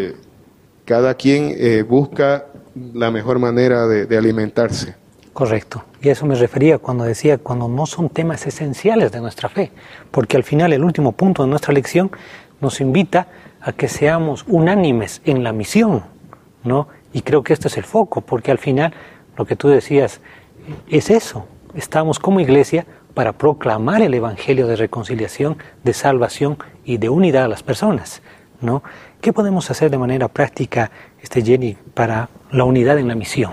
Cada quien busca la mejor manera de alimentarse. Correcto. Y a eso me refería cuando decía, cuando no son temas esenciales de nuestra fe, porque al final el último punto de nuestra lección nos invita a que seamos unánimes en la misión, ¿no? Y creo que este es el foco, porque al final lo que tú decías es eso. Estamos como iglesia para proclamar el evangelio de reconciliación, de salvación y de unidad a las personas, ¿no? ¿Qué podemos hacer de manera práctica, Jenny, para la unidad en la misión?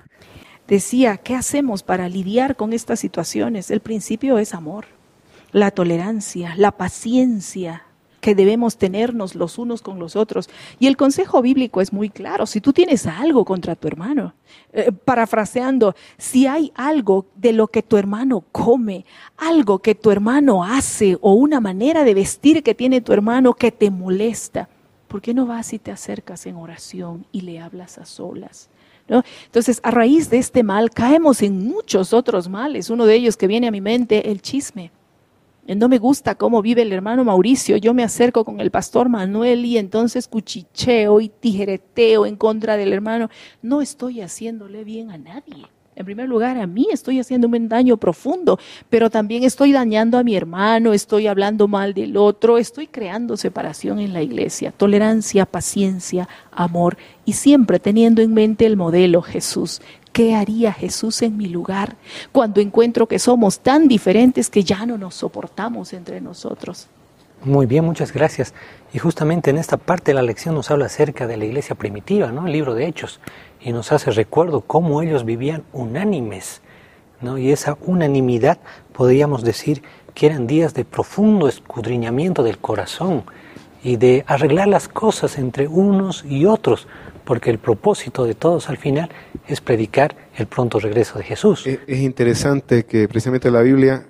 Decía, ¿qué hacemos para lidiar con estas situaciones? El principio es amor, la tolerancia, la paciencia que debemos tenernos los unos con los otros. Y el consejo bíblico es muy claro. Si tú tienes algo contra tu hermano, parafraseando, si hay algo de lo que tu hermano come, algo que tu hermano hace o una manera de vestir que tiene tu hermano que te molesta, ¿por qué no vas y te acercas en oración y le hablas a solas? ¿No? Entonces, a raíz de este mal, caemos en muchos otros males. Uno de ellos que viene a mi mente, el chisme. No me gusta cómo vive el hermano Mauricio. Yo me acerco con el pastor Manuel y entonces cuchicheo y tijereteo en contra del hermano. No estoy haciéndole bien a nadie. En primer lugar, a mí estoy haciéndome un daño profundo, pero también estoy dañando a mi hermano, estoy hablando mal del otro, estoy creando separación en la iglesia. Tolerancia, paciencia, amor y siempre teniendo en mente el modelo Jesús. ¿Qué haría Jesús en mi lugar cuando encuentro que somos tan diferentes que ya no nos soportamos entre nosotros? Muy bien, muchas gracias. Y justamente en esta parte de la lección nos habla acerca de la iglesia primitiva, ¿no? El libro de Hechos. Y nos hace recuerdo cómo ellos vivían unánimes, ¿no? Y esa unanimidad podríamos decir que eran días de profundo escudriñamiento del corazón y de arreglar las cosas entre unos y otros, porque el propósito de todos al final es predicar el pronto regreso de Jesús. Es interesante que precisamente la Biblia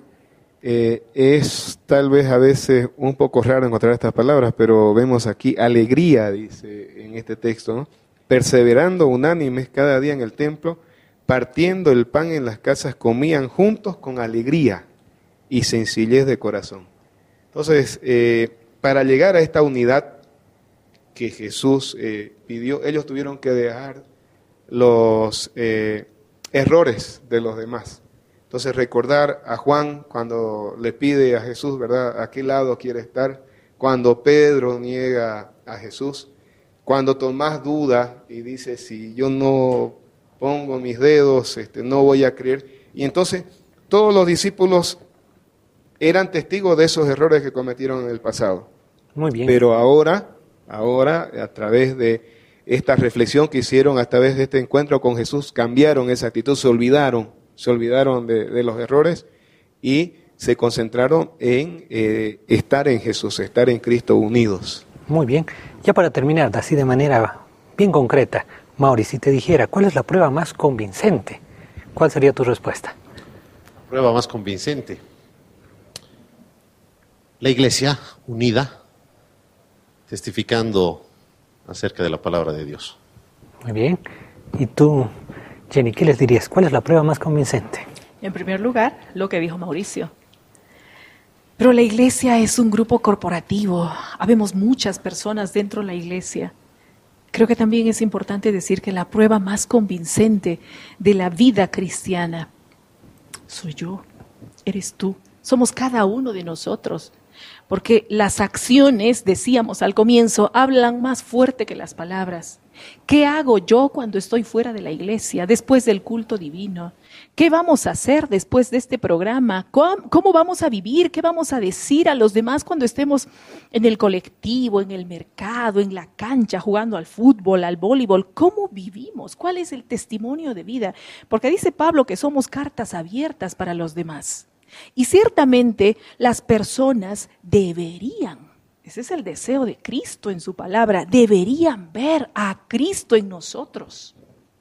es tal vez a veces un poco raro encontrar estas palabras, pero vemos aquí alegría, dice en este texto, ¿no? Perseverando unánimes cada día en el templo, partiendo el pan en las casas, comían juntos con alegría y sencillez de corazón. Entonces, para llegar a esta unidad que Jesús pidió, ellos tuvieron que dejar los errores de los demás. Entonces, recordar a Juan cuando le pide a Jesús, ¿verdad?, a qué lado quiere estar, cuando Pedro niega a Jesús, cuando Tomás duda y dice, si yo no pongo mis dedos, no voy a creer. Y entonces todos los discípulos eran testigos de esos errores que cometieron en el pasado. Muy bien. Pero ahora, a través de esta reflexión que hicieron a través de este encuentro con Jesús, cambiaron esa actitud, se olvidaron de los errores y se concentraron en estar en Jesús, estar en Cristo unidos. Muy bien. Ya para terminar, así de manera bien concreta, Mauri, si te dijera, ¿cuál es la prueba más convincente? ¿Cuál sería tu respuesta? Prueba más convincente. La iglesia unida, testificando acerca de la palabra de Dios. Muy bien. ¿Y tú, Jenny, qué les dirías? ¿Cuál es la prueba más convincente? En primer lugar, lo que dijo Mauricio. Pero la iglesia es un grupo corporativo. Habemos muchas personas dentro de la iglesia. Creo que también es importante decir que la prueba más convincente de la vida cristiana soy yo, eres tú, somos cada uno de nosotros. Porque las acciones, decíamos al comienzo, hablan más fuerte que las palabras. ¿Qué hago yo cuando estoy fuera de la iglesia, después del culto divino? ¿Qué vamos a hacer después de este programa? ¿Cómo vamos a vivir? ¿Qué vamos a decir a los demás cuando estemos en el colectivo, en el mercado, en la cancha, jugando al fútbol, al voleibol? ¿Cómo vivimos? ¿Cuál es el testimonio de vida? Porque dice Pablo que somos cartas abiertas para los demás. Y ciertamente las personas deberían, ese es el deseo de Cristo en su palabra, deberían ver a Cristo en nosotros.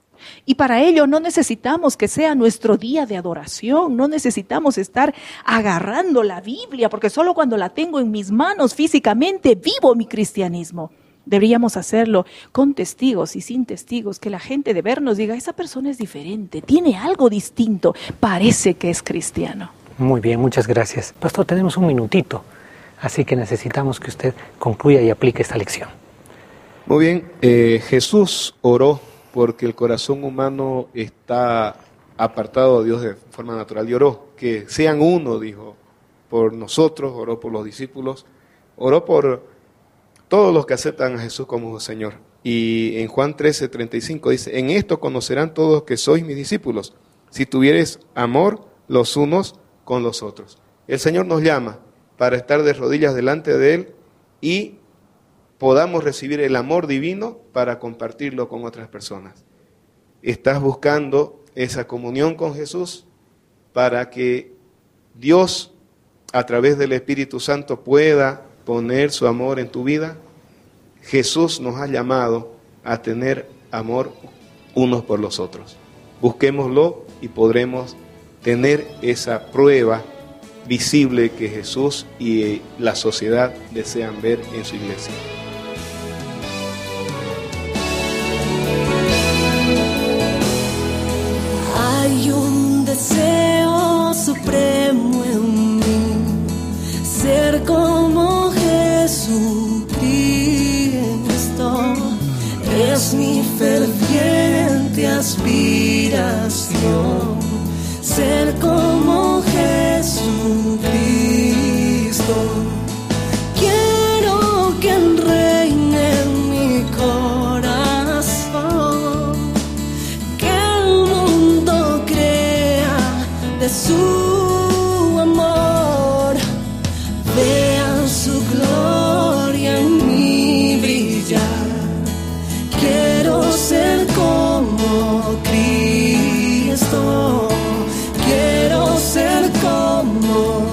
Y para ello no necesitamos que sea nuestro día de adoración, no necesitamos estar agarrando la Biblia, porque solo cuando la tengo en mis manos físicamente vivo mi cristianismo. Deberíamos hacerlo con testigos y sin testigos, que la gente de vernos diga, esa persona es diferente, tiene algo distinto, parece que es cristiano. Muy bien, muchas gracias. Pastor, tenemos un minutito, así que necesitamos que usted concluya y aplique esta lección. Muy bien, Jesús oró porque el corazón humano está apartado de Dios de forma natural y oró que sean uno, dijo, por nosotros, oró por los discípulos, oró por todos los que aceptan a Jesús como Señor. Y en Juan 13:35 dice, en esto conocerán todos que sois mis discípulos, si tuviereis amor los unos con los otros. El Señor nos llama para estar de rodillas delante de Él y podamos recibir el amor divino para compartirlo con otras personas. ¿Estás buscando esa comunión con Jesús para que Dios, a través del Espíritu Santo, pueda poner su amor en tu vida? Jesús nos ha llamado a tener amor unos por los otros. Busquémoslo y podremos tener esa prueba visible que Jesús y la sociedad desean ver en su iglesia. Hay un deseo supremo en mí, ser como Jesucristo, es mi ferviente aspiración. Ser como Jesucristo, quiero que Él reine en mi corazón, que el mundo crea de su amor, vean su gloria en mí brillar. Quiero ser como Cristo. Quiero ser como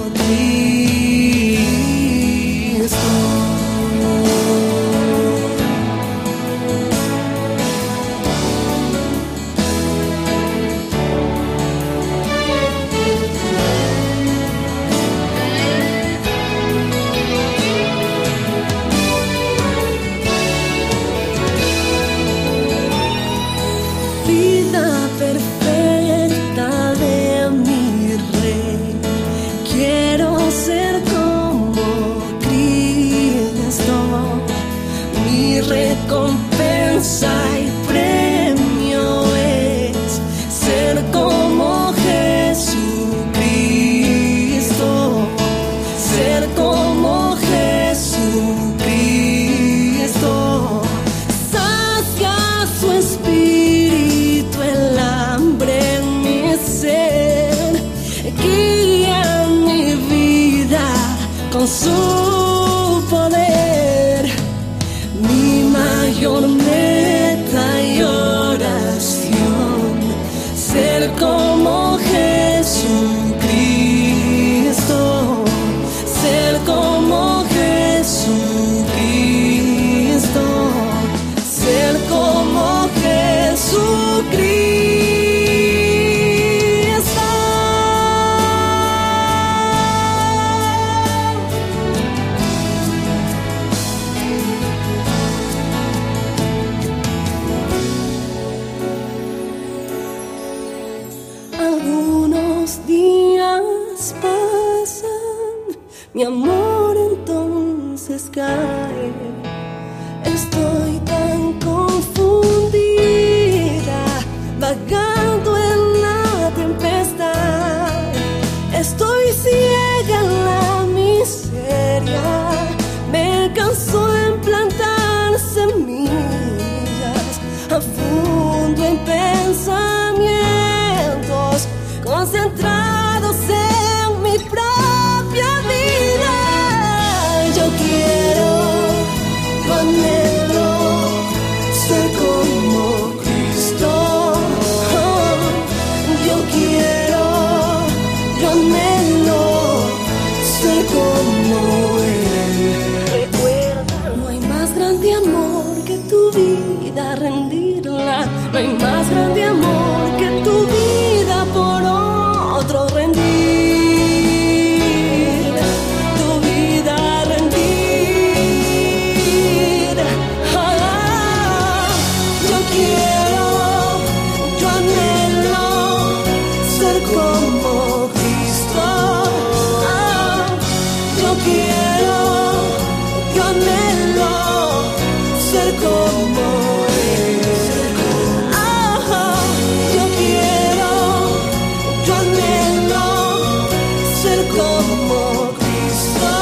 Cristo. Vida perfecta de mi Rey, quiero ser como Cristo. Mi recompensa y premio es ser como Jesucristo, ser como Jesucristo. Sacia su espíritu el hambre en mi ser, guía mi vida con su poder. Mi mayor meta mi amor entonces cae. Estoy tan confundida, vagando en la tempestad. Estoy ciega en la miseria, me canso de plantar semillas, afundo en pensamientos concentrados en mi propia vida. Yo quiero, yo anhelo ser como Cristo. Yo quiero, yo anhelo ser como Él. Recuerda, no hay más grande amor que tu vida rendirla. No hay más grande amor que tu vida por otro rendir. Tu vida rendir. Yo quiero, yo anhelo ser como Cristo. Yo quiero, yo anhelo ser como Él. Yo quiero, yo anhelo ser como Cristo.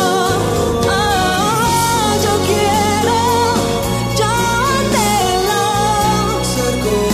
Yo quiero, yo anhelo ser como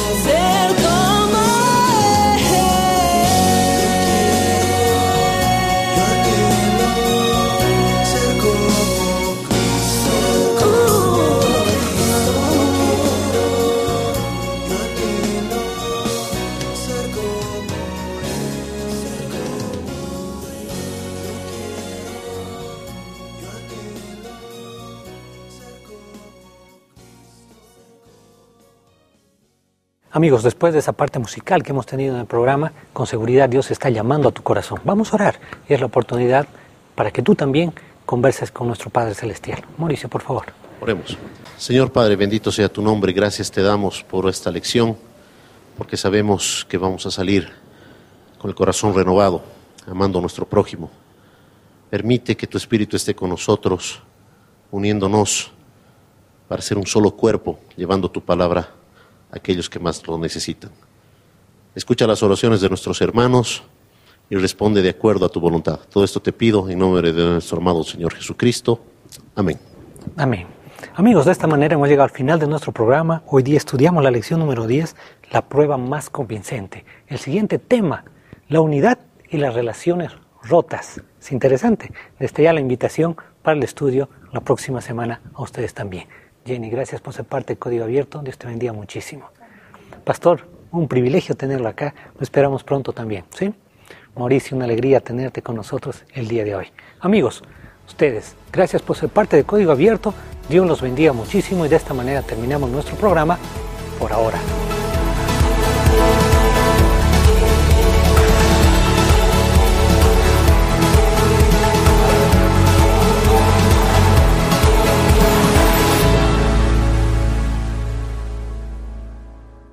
Amigos, después de esa parte musical que hemos tenido en el programa, con seguridad Dios está llamando a tu corazón. Vamos a orar. Y es la oportunidad para que tú también converses con nuestro Padre Celestial. Mauricio, por favor. Oremos. Señor Padre, bendito sea tu nombre. Gracias te damos por esta lección, porque sabemos que vamos a salir con el corazón renovado, amando a nuestro prójimo. Permite que tu Espíritu esté con nosotros, uniéndonos para ser un solo cuerpo, llevando tu palabra a aquellos que más lo necesitan. Escucha las oraciones de nuestros hermanos y responde de acuerdo a tu voluntad. Todo esto te pido en nombre de nuestro amado Señor Jesucristo. Amén. Amén. Amigos, de esta manera hemos llegado al final de nuestro programa. Hoy día estudiamos la lección número 10, la prueba más convincente. El siguiente tema, la unidad y las relaciones rotas. Es interesante. Desde ya la invitación para el estudio la próxima semana a ustedes también. Jenny, gracias por ser parte de Código Abierto. Dios te bendiga muchísimo. Pastor, un privilegio tenerlo acá. Lo esperamos pronto también, ¿sí? Mauricio, una alegría tenerte con nosotros el día de hoy. Amigos, ustedes, gracias por ser parte de Código Abierto. Dios los bendiga muchísimo y de esta manera terminamos nuestro programa por ahora.